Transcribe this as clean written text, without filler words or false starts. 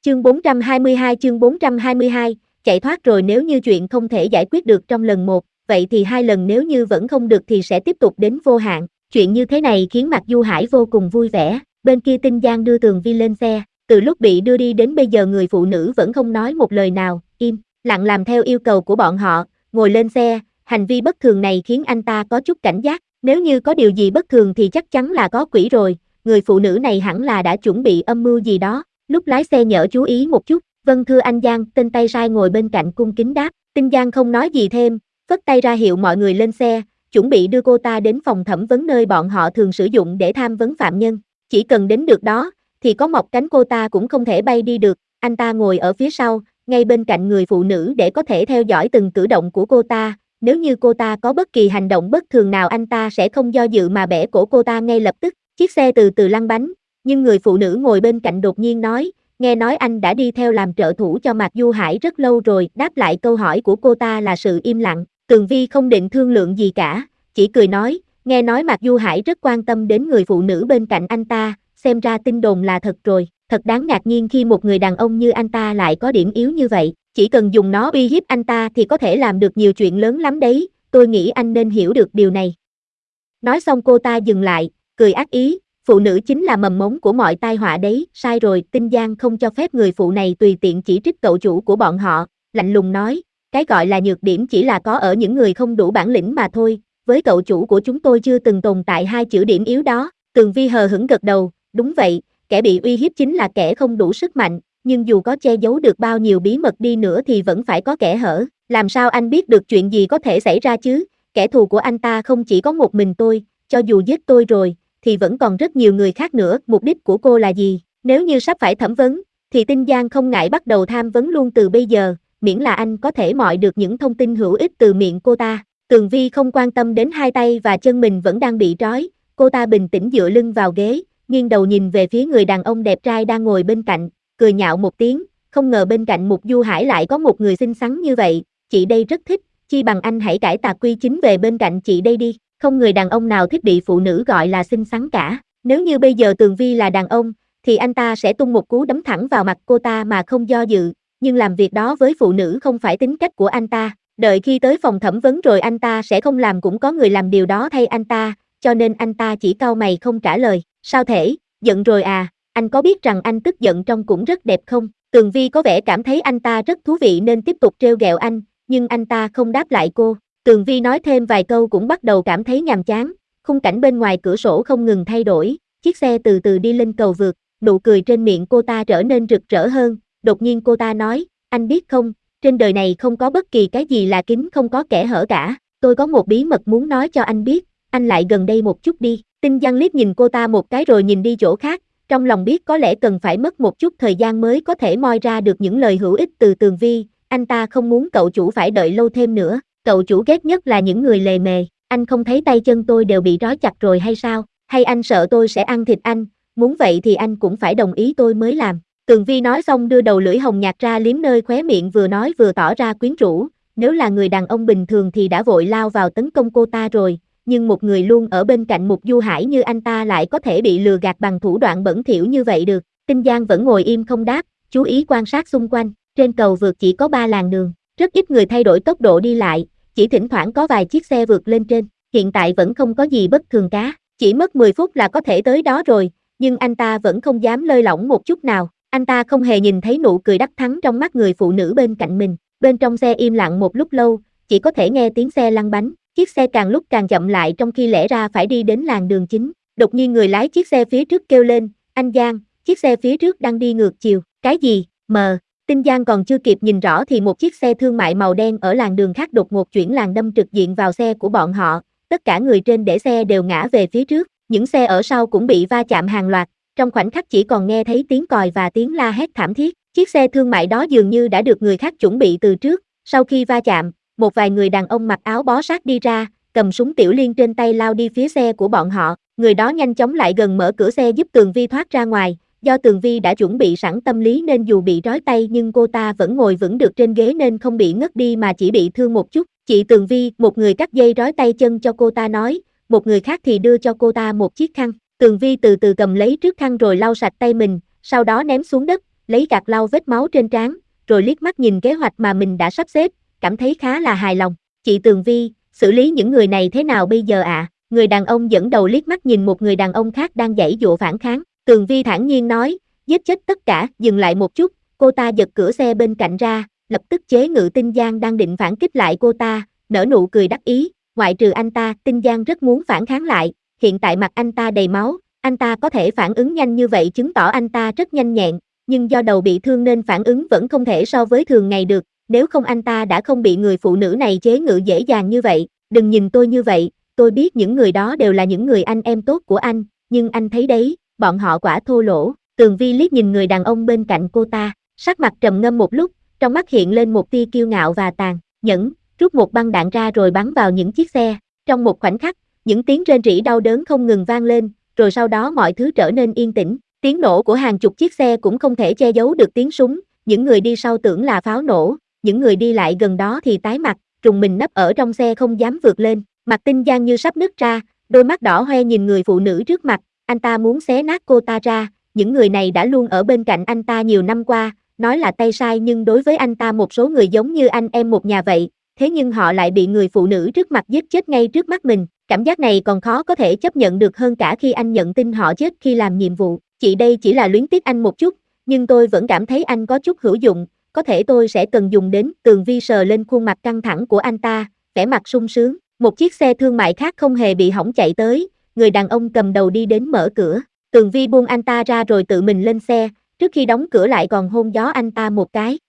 Chương 422, chạy thoát rồi. Nếu như chuyện không thể giải quyết được trong lần 1, vậy thì 2 lần, nếu như vẫn không được thì sẽ tiếp tục đến vô hạn. Chuyện như thế này khiến Mạc Du Hải vô cùng vui vẻ. Bên kia Tinh Giang đưa Tường Vi lên xe, từ lúc bị đưa đi đến bây giờ người phụ nữ vẫn không nói một lời nào, im lặng làm theo yêu cầu của bọn họ, ngồi lên xe. Hành vi bất thường này khiến anh ta có chút cảnh giác, nếu như có điều gì bất thường thì chắc chắn là có quỷ rồi, người phụ nữ này hẳn là đã chuẩn bị âm mưu gì đó. Lúc lái xe nhỡ chú ý một chút. Vâng thưa anh Giang, tên tay sai ngồi bên cạnh cung kính đáp. Tinh Giang không nói gì thêm, phất tay ra hiệu mọi người lên xe, chuẩn bị đưa cô ta đến phòng thẩm vấn nơi bọn họ thường sử dụng để tham vấn phạm nhân. Chỉ cần đến được đó, thì có mọc cánh cô ta cũng không thể bay đi được. Anh ta ngồi ở phía sau, ngay bên cạnh người phụ nữ để có thể theo dõi từng cử động của cô ta. Nếu như cô ta có bất kỳ hành động bất thường nào anh ta sẽ không do dự mà bẻ cổ cô ta ngay lập tức. Chiếc xe từ từ lăn bánh, nhưng người phụ nữ ngồi bên cạnh đột nhiên nói, nghe nói anh đã đi theo làm trợ thủ cho Mạc Du Hải rất lâu rồi. Đáp lại câu hỏi của cô ta là sự im lặng. Tường Vi không định thương lượng gì cả, chỉ cười nói, nghe nói Mạc Du Hải rất quan tâm đến người phụ nữ bên cạnh anh ta, xem ra tin đồn là thật rồi. Thật đáng ngạc nhiên khi một người đàn ông như anh ta lại có điểm yếu như vậy, chỉ cần dùng nó uy hiếp anh ta thì có thể làm được nhiều chuyện lớn lắm đấy, tôi nghĩ anh nên hiểu được điều này. Nói xong cô ta dừng lại, cười ác ý, phụ nữ chính là mầm mống của mọi tai họa đấy. Sai rồi, Tinh Giang không cho phép người phụ này tùy tiện chỉ trích cậu chủ của bọn họ, lạnh lùng nói, cái gọi là nhược điểm chỉ là có ở những người không đủ bản lĩnh mà thôi, với cậu chủ của chúng tôi chưa từng tồn tại 2 chữ điểm yếu đó. Tường Vi hờ hững gật đầu, đúng vậy, kẻ bị uy hiếp chính là kẻ không đủ sức mạnh, nhưng dù có che giấu được bao nhiêu bí mật đi nữa thì vẫn phải có kẽ hở. Làm sao anh biết được chuyện gì có thể xảy ra chứ? Kẻ thù của anh ta không chỉ có một mình tôi, cho dù giết tôi rồi, thì vẫn còn rất nhiều người khác nữa. Mục đích của cô là gì? Nếu như sắp phải thẩm vấn, thì Tinh Giang không ngại bắt đầu tham vấn luôn từ bây giờ, miễn là anh có thể mọi được những thông tin hữu ích từ miệng cô ta. Tường Vi không quan tâm đến 2 tay và chân mình vẫn đang bị trói, cô ta bình tĩnh dựa lưng vào ghế, nghiêng đầu nhìn về phía người đàn ông đẹp trai đang ngồi bên cạnh, cười nhạo một tiếng, không ngờ bên cạnh Mục Du Hải lại có một người xinh xắn như vậy, chị đây rất thích, chi bằng anh hãy cải tà quy chính về bên cạnh chị đây đi. Không người đàn ông nào thích bị phụ nữ gọi là xinh xắn cả. Nếu như bây giờ Tường Vi là đàn ông, thì anh ta sẽ tung một cú đấm thẳng vào mặt cô ta mà không do dự, nhưng làm việc đó với phụ nữ không phải tính cách của anh ta. Đợi khi tới phòng thẩm vấn rồi anh ta sẽ không làm cũng có người làm điều đó thay anh ta, cho nên anh ta chỉ cau mày không trả lời. Sao thể, giận rồi à, anh có biết rằng anh tức giận trông cũng rất đẹp không? Tường Vi có vẻ cảm thấy anh ta rất thú vị nên tiếp tục trêu ghẹo anh, nhưng anh ta không đáp lại cô. Tường Vi nói thêm vài câu cũng bắt đầu cảm thấy nhàm chán, khung cảnh bên ngoài cửa sổ không ngừng thay đổi, chiếc xe từ từ đi lên cầu vượt, nụ cười trên miệng cô ta trở nên rực rỡ hơn, đột nhiên cô ta nói, anh biết không, trên đời này không có bất kỳ cái gì là kín không có kẽ hở cả, tôi có một bí mật muốn nói cho anh biết, anh lại gần đây một chút đi. Tinh Giang liếc nhìn cô ta một cái rồi nhìn đi chỗ khác, trong lòng biết có lẽ cần phải mất một chút thời gian mới có thể moi ra được những lời hữu ích từ Tường Vi, anh ta không muốn cậu chủ phải đợi lâu thêm nữa. Cậu chủ ghét nhất là những người lề mề, anh không thấy tay chân tôi đều bị trói chặt rồi hay sao, hay anh sợ tôi sẽ ăn thịt anh, muốn vậy thì anh cũng phải đồng ý tôi mới làm. Tường Vi nói xong đưa đầu lưỡi hồng nhạt ra liếm nơi khóe miệng, vừa nói vừa tỏ ra quyến rũ, nếu là người đàn ông bình thường thì đã vội lao vào tấn công cô ta rồi, nhưng một người luôn ở bên cạnh Mục Du Hải như anh ta lại có thể bị lừa gạt bằng thủ đoạn bẩn thỉu như vậy được. Tinh Giang vẫn ngồi im không đáp, chú ý quan sát xung quanh, trên cầu vượt chỉ có 3 làn đường, rất ít người thay đổi tốc độ đi lại, chỉ thỉnh thoảng có vài chiếc xe vượt lên trên, hiện tại vẫn không có gì bất thường cả, chỉ mất 10 phút là có thể tới đó rồi, nhưng anh ta vẫn không dám lơi lỏng một chút nào, anh ta không hề nhìn thấy nụ cười đắc thắng trong mắt người phụ nữ bên cạnh mình. Bên trong xe im lặng một lúc lâu, chỉ có thể nghe tiếng xe lăn bánh, chiếc xe càng lúc càng chậm lại trong khi lẽ ra phải đi đến làn đường chính. Đột nhiên người lái chiếc xe phía trước kêu lên, anh Giang, chiếc xe phía trước đang đi ngược chiều. Cái gì? Tinh Giang còn chưa kịp nhìn rõ thì một chiếc xe thương mại màu đen ở làn đường khác đột ngột chuyển làn đâm trực diện vào xe của bọn họ, tất cả người trên để xe đều ngã về phía trước, những xe ở sau cũng bị va chạm hàng loạt, trong khoảnh khắc chỉ còn nghe thấy tiếng còi và tiếng la hét thảm thiết. Chiếc xe thương mại đó dường như đã được người khác chuẩn bị từ trước, sau khi va chạm, một vài người đàn ông mặc áo bó sát đi ra, cầm súng tiểu liên trên tay lao đi phía xe của bọn họ, người đó nhanh chóng lại gần mở cửa xe giúp Tường Vi thoát ra ngoài. Do Tường Vi đã chuẩn bị sẵn tâm lý nên dù bị trói tay nhưng cô ta vẫn ngồi vững được trên ghế nên không bị ngất đi mà chỉ bị thương một chút. Chị Tường Vi, một người cắt dây trói tay chân cho cô ta nói, một người khác thì đưa cho cô ta một chiếc khăn. Tường Vi từ từ cầm lấy trước khăn rồi lau sạch tay mình, sau đó ném xuống đất, lấy gạt lau vết máu trên trán, rồi liếc mắt nhìn kế hoạch mà mình đã sắp xếp, cảm thấy khá là hài lòng. Chị Tường Vi, xử lý những người này thế nào bây giờ ạ? Người đàn ông dẫn đầu liếc mắt nhìn một người đàn ông khác đang giãy giụa phản kháng. Tường Vi thản nhiên nói, giết chết tất cả. Dừng lại một chút, cô ta giật cửa xe bên cạnh ra, lập tức chế ngự Tinh Giang đang định phản kích lại cô ta, nở nụ cười đắc ý. Ngoại trừ anh ta, Tinh Giang rất muốn phản kháng lại, hiện tại mặt anh ta đầy máu, anh ta có thể phản ứng nhanh như vậy chứng tỏ anh ta rất nhanh nhẹn, nhưng do đầu bị thương nên phản ứng vẫn không thể so với thường ngày được, nếu không anh ta đã không bị người phụ nữ này chế ngự dễ dàng như vậy. Đừng nhìn tôi như vậy, tôi biết những người đó đều là những người anh em tốt của anh, nhưng anh thấy đấy, bọn họ quả thô lỗ. Tường Vi liếc nhìn người đàn ông bên cạnh cô ta, sắc mặt trầm ngâm một lúc, trong mắt hiện lên một tia kiêu ngạo và tàn nhẫn, rút một băng đạn ra rồi bắn vào những chiếc xe. Trong một khoảnh khắc, những tiếng rên rỉ đau đớn không ngừng vang lên, rồi sau đó mọi thứ trở nên yên tĩnh. Tiếng nổ của hàng chục chiếc xe cũng không thể che giấu được tiếng súng, những người đi sau tưởng là pháo nổ, những người đi lại gần đó thì tái mặt, rùng mình nấp ở trong xe không dám vượt lên. Mặt Tinh Giang như sắp nứt ra, đôi mắt đỏ hoe nhìn người phụ nữ trước mặt, anh ta muốn xé nát cô ta ra. Những người này đã luôn ở bên cạnh anh ta nhiều năm qua, nói là tay sai nhưng đối với anh ta một số người giống như anh em một nhà vậy, thế nhưng họ lại bị người phụ nữ trước mặt giết chết ngay trước mắt mình. Cảm giác này còn khó có thể chấp nhận được hơn cả khi anh nhận tin họ chết khi làm nhiệm vụ. Chị đây chỉ là luyến tiếc anh một chút, nhưng tôi vẫn cảm thấy anh có chút hữu dụng, có thể tôi sẽ cần dùng đến. Tường Vi sờ lên khuôn mặt căng thẳng của anh ta, vẻ mặt sung sướng. Một chiếc xe thương mại khác không hề bị hỏng chạy tới, người đàn ông cầm đầu đi đến mở cửa. Tường Vi buông anh ta ra rồi tự mình lên xe, trước khi đóng cửa lại còn hôn gió anh ta một cái.